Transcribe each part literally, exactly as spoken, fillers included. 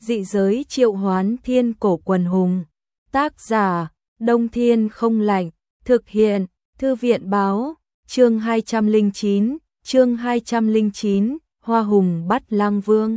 Dị giới triệu hoán thiên cổ quần hùng. Tác giả, Đông Thiên Không Lạnh. Thực hiện, Thư viện báo. Chương hai trăm lẻ chín, chương hai trăm lẻ chín, Hoa Hùng bắt Lăng Vương.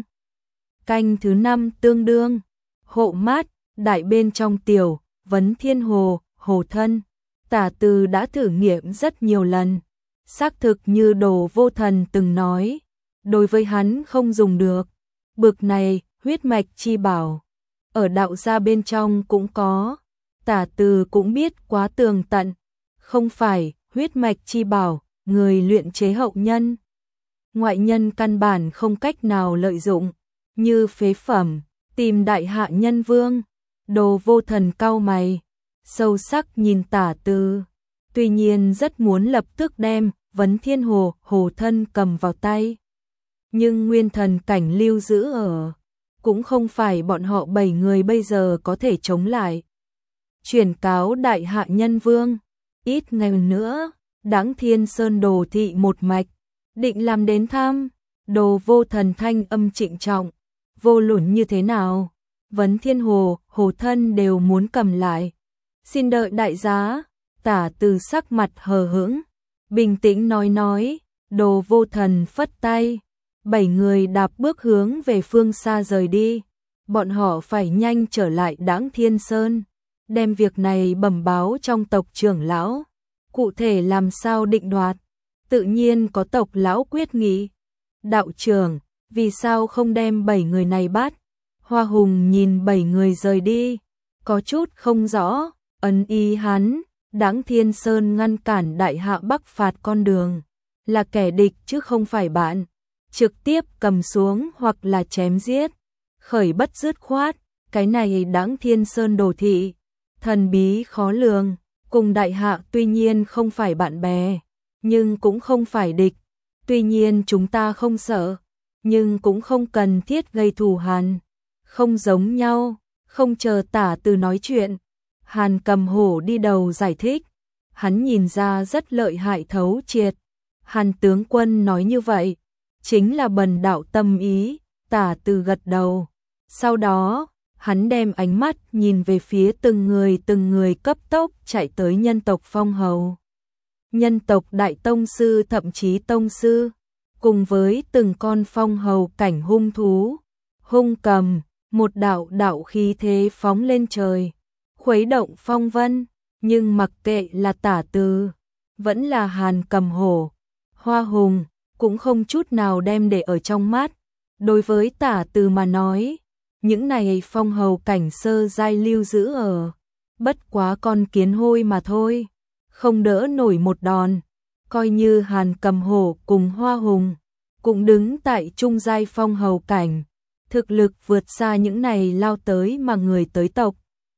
Canh thứ năm tương đương. Hộ mát, đại bên trong tiểu, vấn thiên hồ, hồ thân. Tả Từ đã thử nghiệm rất nhiều lần. Xác thực như Đồ Vô Thần từng nói, đối với hắn không dùng được. Bực này, huyết mạch chi bảo, ở đạo gia bên trong cũng có. Tả Từ cũng biết quá tường tận, không phải huyết mạch chi bảo, người luyện chế hậu nhân. Ngoại nhân căn bản không cách nào lợi dụng, như phế phẩm, tìm đại hạ nhân vương. Đồ Vô Thần cau mày, sâu sắc nhìn Tả Từ, tuy nhiên rất muốn lập tức đem vấn thiên hồ, hồ thân cầm vào tay. Nhưng nguyên thần cảnh lưu giữ ở, cũng không phải bọn họ bảy người bây giờ có thể chống lại. Chuyển cáo đại hạ nhân vương, ít ngày nữa, Đãng Thiên Sơn Đồ thị một mạch, định làm đến thăm. Đồ Vô Thần thanh âm trịnh trọng, vô luận như thế nào, vấn thiên hồ, hồ thân đều muốn cầm lại. Xin đợi đại giá. Tả Từ sắc mặt hờ hững, bình tĩnh nói nói. Đồ Vô Thần phất tay, bảy người đạp bước hướng về phương xa rời đi. Bọn họ phải nhanh trở lại Đãng Thiên Sơn, đem việc này bẩm báo trong tộc trưởng lão. Cụ thể làm sao định đoạt, tự nhiên có tộc lão quyết nghị. Đạo trưởng, vì sao không đem bảy người này bắt? Hoa Hùng nhìn bảy người rời đi, có chút không rõ, ấn ý hắn, Đãng Thiên Sơn ngăn cản đại hạ bắc phạt con đường, là kẻ địch chứ không phải bạn. Trực tiếp cầm xuống hoặc là chém giết, khởi bất dứt khoát. Cái này Đãng Thiên Sơn Đồ thị, thần bí khó lường, cùng đại hạ tuy nhiên không phải bạn bè, nhưng cũng không phải địch. Tuy nhiên chúng ta không sợ, nhưng cũng không cần thiết gây thù hằn. Không giống nhau. Không chờ Tả Từ nói chuyện, Hàn Cầm Hổ đi đầu giải thích. Hắn nhìn ra rất lợi hại thấu triệt. Hàn tướng quân nói như vậy, chính là bần đạo tâm ý. Tả Từ gật đầu. Sau đó, hắn đem ánh mắt nhìn về phía từng người từng người cấp tốc chạy tới nhân tộc phong hầu. Nhân tộc đại tông sư thậm chí tông sư, cùng với từng con phong hầu cảnh hung thú, hung cầm, một đạo đạo khí thế phóng lên trời, khuấy động phong vân. Nhưng mặc kệ là Tả Từ, vẫn là Hàn Cầm Hổ, Hoa Hùng, cũng không chút nào đem để ở trong mắt. Đối với Tả Từ mà nói, những này phong hầu cảnh sơ giai lưu giữ ở, bất quá con kiến hôi mà thôi, không đỡ nổi một đòn. Coi như Hàn Cầm Hổ cùng Hoa Hùng cũng đứng tại trung giai phong hầu cảnh, thực lực vượt xa những này lao tới mà người tới tộc.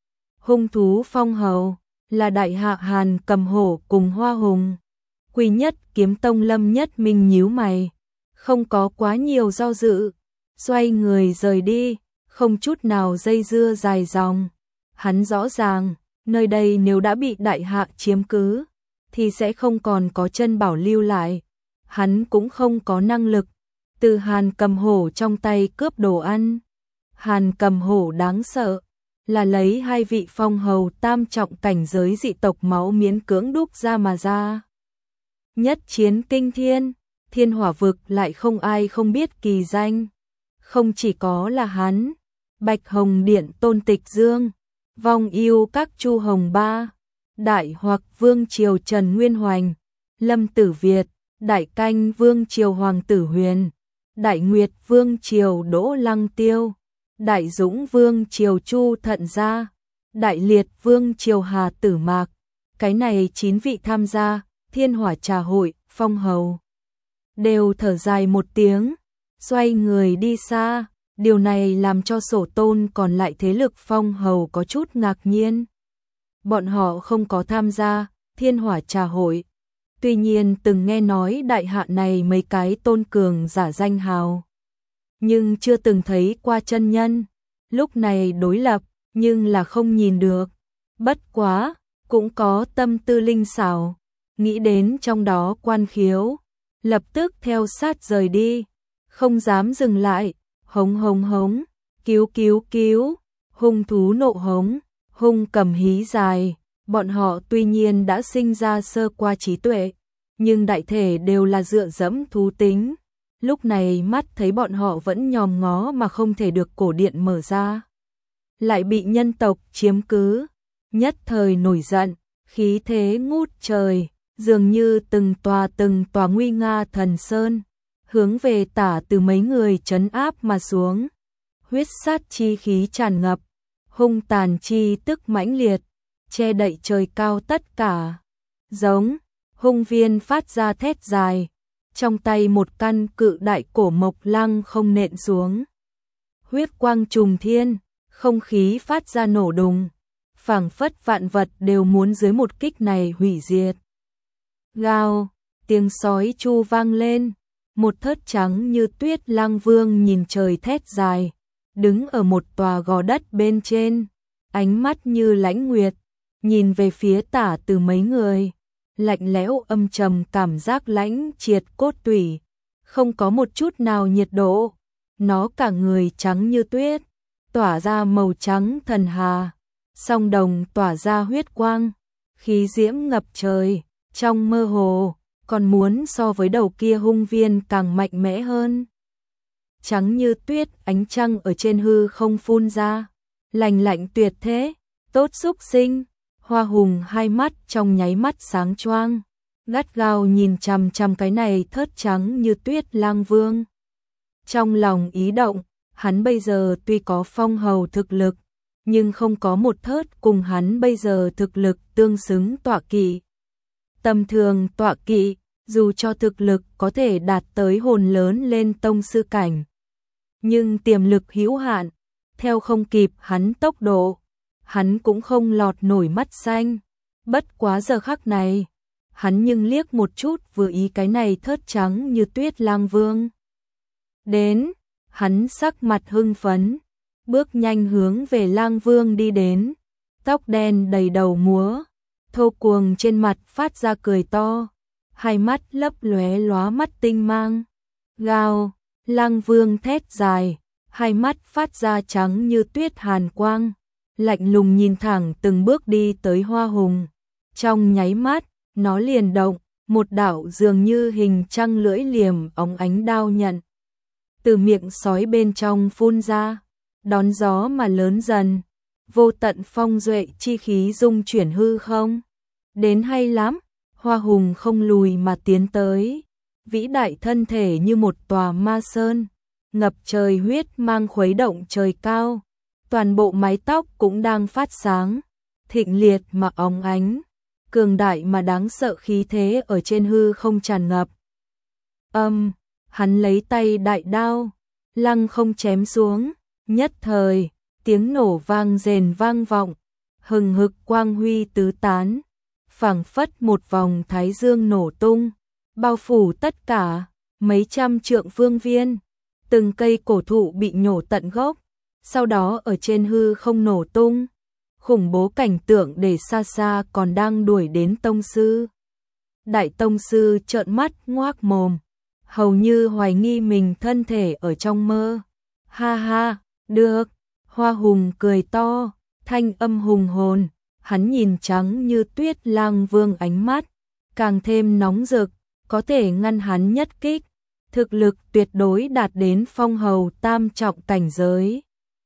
Hung thú phong hầu là đại hạ Hàn Cầm Hổ cùng Hoa Hùng. Quy Nhất Kiếm Tông Lâm Nhất Minh nhíu mày, không có quá nhiều do dự, xoay người rời đi, không chút nào dây dưa dài dòng. Hắn rõ ràng, nơi đây nếu đã bị đại hạ chiếm cứ, thì sẽ không còn có chân bảo lưu lại. Hắn cũng không có năng lực từ Hàn Cầm Hổ trong tay cướp đồ ăn. Hàn Cầm Hổ đáng sợ, là lấy hai vị phong hầu tam trọng cảnh giới dị tộc máu miễn cưỡng đúc ra mà ra. Nhất chiến kinh thiên, thiên hỏa vực lại không ai không biết kỳ danh. Không chỉ có là hắn, Bạch Hồng Điện Tôn Tịch Dương, Vong Yêu các Chu Hồng Ba, Đại Hoặc Vương Triều Trần Nguyên Hoành, Lâm Tử Việt, Đại Canh Vương Triều Hoàng Tử Huyền, Đại Nguyệt Vương Triều Đỗ Lăng Tiêu, Đại Dũng Vương Triều Chu Thận Gia, Đại Liệt Vương Triều Hà Tử Mạc. Cái này chín vị tham gia Thiên Hỏa Trà Hội, phong hầu đều thở dài một tiếng, xoay người đi xa. Điều này làm cho Sổ Tôn còn lại thế lực phong hầu có chút ngạc nhiên. Bọn họ không có tham gia Thiên Hỏa Trà Hội, tuy nhiên từng nghe nói đại hạ này mấy cái tôn cường giả danh hào, nhưng chưa từng thấy qua chân nhân. Lúc này đối lập, nhưng là không nhìn được. Bất quá, cũng có tâm tư linh xảo, nghĩ đến trong đó quan khiếu, lập tức theo sát rời đi, không dám dừng lại. Hống hống hống, Cứu cứu cứu, hung thú nộ hống, hung cầm hí dài, bọn họ tuy nhiên đã sinh ra sơ qua trí tuệ, nhưng đại thể đều là dựa dẫm thú tính. Lúc này mắt thấy bọn họ vẫn nhòm ngó mà không thể được cổ điện mở ra, lại bị nhân tộc chiếm cứ, nhất thời nổi giận, khí thế ngút trời, dường như từng tòa từng tòa nguy nga thần sơn, hướng về Tả Từ mấy người trấn áp mà xuống. Huyết sát chi khí tràn ngập, hung tàn chi tức mãnh liệt, che đậy trời cao tất cả. Giống, hung viên phát ra thét dài, trong tay một căn cự đại cổ mộc lăng không nện xuống. Huyết quang trùng thiên, không khí phát ra nổ đùng, phảng phất vạn vật đều muốn dưới một kích này hủy diệt. Gào, tiếng sói chu vang lên, một thớt trắng như tuyết lang vương nhìn trời thét dài, đứng ở một tòa gò đất bên trên, ánh mắt như lãnh nguyệt, nhìn về phía Tả Từ mấy người, lạnh lẽo âm trầm, cảm giác lãnh triệt cốt tủy, không có một chút nào nhiệt độ. Nó cả người trắng như tuyết, tỏa ra màu trắng thần hà, song đồng tỏa ra huyết quang, khí diễm ngập trời, trong mơ hồ, còn muốn so với đầu kia hung viên càng mạnh mẽ hơn. Trắng như tuyết, ánh trăng ở trên hư không phun ra, lành lạnh tuyệt thế, tốt xúc sinh. Hoa Hùng hai mắt trong nháy mắt sáng choang, gắt gao nhìn chằm chằm cái này thớt trắng như tuyết lang vương. Trong lòng ý động, hắn bây giờ tuy có phong hầu thực lực, nhưng không có một thớt cùng hắn bây giờ thực lực tương xứng tọa kỵ. Tầm thường tọa kỵ, dù cho thực lực có thể đạt tới hồn lớn lên tông sư cảnh, nhưng tiềm lực hữu hạn, theo không kịp hắn tốc độ, hắn cũng không lọt nổi mắt xanh. Bất quá giờ khắc này, hắn nhưng liếc một chút vừa ý cái này thớt trắng như tuyết lang vương. Đến, hắn sắc mặt hưng phấn, bước nhanh hướng về lang vương đi đến, tóc đen đầy đầu múa, thô cuồng trên mặt phát ra cười to, hai mắt lấp lóe lóa mắt tinh mang. Gào, lang vương thét dài, hai mắt phát ra trắng như tuyết hàn quang, lạnh lùng nhìn thẳng từng bước đi tới Hoa Hùng. Trong nháy mắt, nó liền động, một đạo dường như hình trăng lưỡi liềm óng ánh đao nhận từ miệng sói bên trong phun ra, đón gió mà lớn dần, vô tận phong duệ chi khí dung chuyển hư không. Đến hay lắm, Hoa Hùng không lùi mà tiến tới, vĩ đại thân thể như một tòa ma sơn, ngập trời huyết mang khuấy động trời cao, toàn bộ mái tóc cũng đang phát sáng, thịnh liệt mà óng ánh, cường đại mà đáng sợ khí thế ở trên hư không tràn ngập. Âm, hắn lấy tay đại đao, lăng không chém xuống, nhất thời, tiếng nổ vang rền vang vọng, hừng hực quang huy tứ tán, phảng phất một vòng thái dương nổ tung, bao phủ tất cả, mấy trăm trượng phương viên, từng cây cổ thụ bị nhổ tận gốc, sau đó ở trên hư không nổ tung, khủng bố cảnh tượng để xa xa còn đang đuổi đến tông sư. Đại tông sư trợn mắt ngoác mồm, hầu như hoài nghi mình thân thể ở trong mơ. Ha ha, được, Hoa Hùng cười to, thanh âm hùng hồn, hắn nhìn trắng như tuyết lang vương ánh mắt, càng thêm nóng rực, có thể ngăn hắn nhất kích, thực lực tuyệt đối đạt đến phong hầu tam trọng cảnh giới.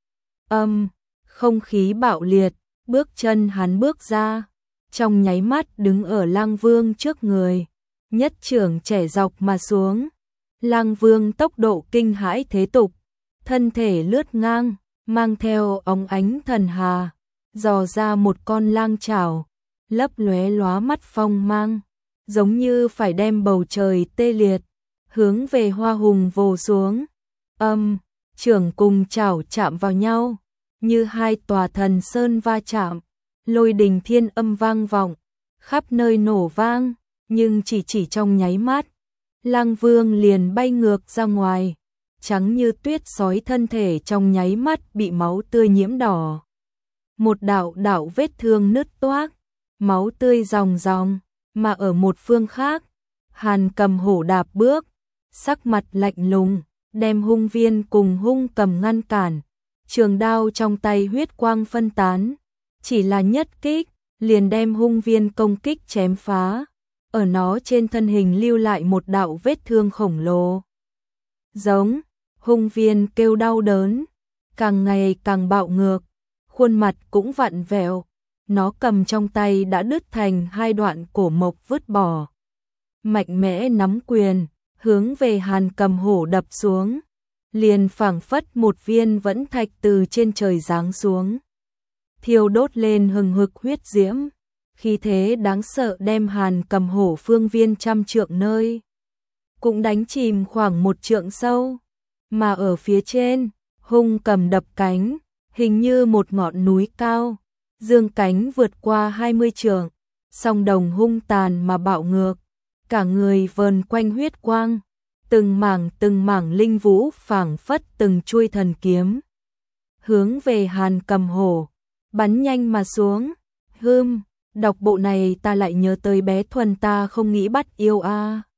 Âm, không khí bạo liệt, bước chân hắn bước ra, trong nháy mắt đứng ở lang vương trước người, nhất trưởng chẻ dọc mà xuống. Lang vương tốc độ kinh hãi thế tục, thân thể lướt ngang, mang theo óng ánh thần hà, dò ra một con lang chảo, lấp lóe lóa mắt phong mang, giống như phải đem bầu trời tê liệt, hướng về Hoa Hùng vồ xuống. Âm, trưởng cùng chảo chạm vào nhau, như hai tòa thần sơn va chạm, lôi đình thiên âm vang vọng, khắp nơi nổ vang, nhưng chỉ chỉ trong nháy mắt, lang vương liền bay ngược ra ngoài, trắng như tuyết sói thân thể trong nháy mắt bị máu tươi nhiễm đỏ. Một đạo đạo vết thương nứt toác, máu tươi ròng ròng, mà ở một phương khác, Hàn Cầm hổ đạp bước, sắc mặt lạnh lùng, đem hung viên cùng hung cầm ngăn cản, trường đao trong tay huyết quang phân tán, chỉ là nhất kích, liền đem hung viên công kích chém phá, ở nó trên thân hình lưu lại một đạo vết thương khổng lồ. Giống, hung viên kêu đau đớn, càng ngày càng bạo ngược, khuôn mặt cũng vặn vẹo, nó cầm trong tay đã đứt thành hai đoạn cổ mộc vứt bỏ. Mạnh mẽ nắm quyền, hướng về Hàn Cầm Hổ đập xuống, liền phảng phất một viên vẫn thạch từ trên trời giáng xuống. Thiêu đốt lên hừng hực huyết diễm, khí thế đáng sợ đem Hàn Cầm Hổ phương viên trăm trượng nơi, cũng đánh chìm khoảng một trượng sâu, mà ở phía trên, hung cầm đập cánh, hình như một ngọn núi cao, dương cánh vượt qua hai mươi trượng, song đồng hung tàn mà bạo ngược, cả người vờn quanh huyết quang, từng mảng từng mảng linh vũ phảng phất từng chuôi thần kiếm, hướng về Hàn Cầm Hổ, bắn nhanh mà xuống. Hừm, đọc bộ này ta lại nhớ tới bé Thuần ta không nghĩ bắt yêu a. À.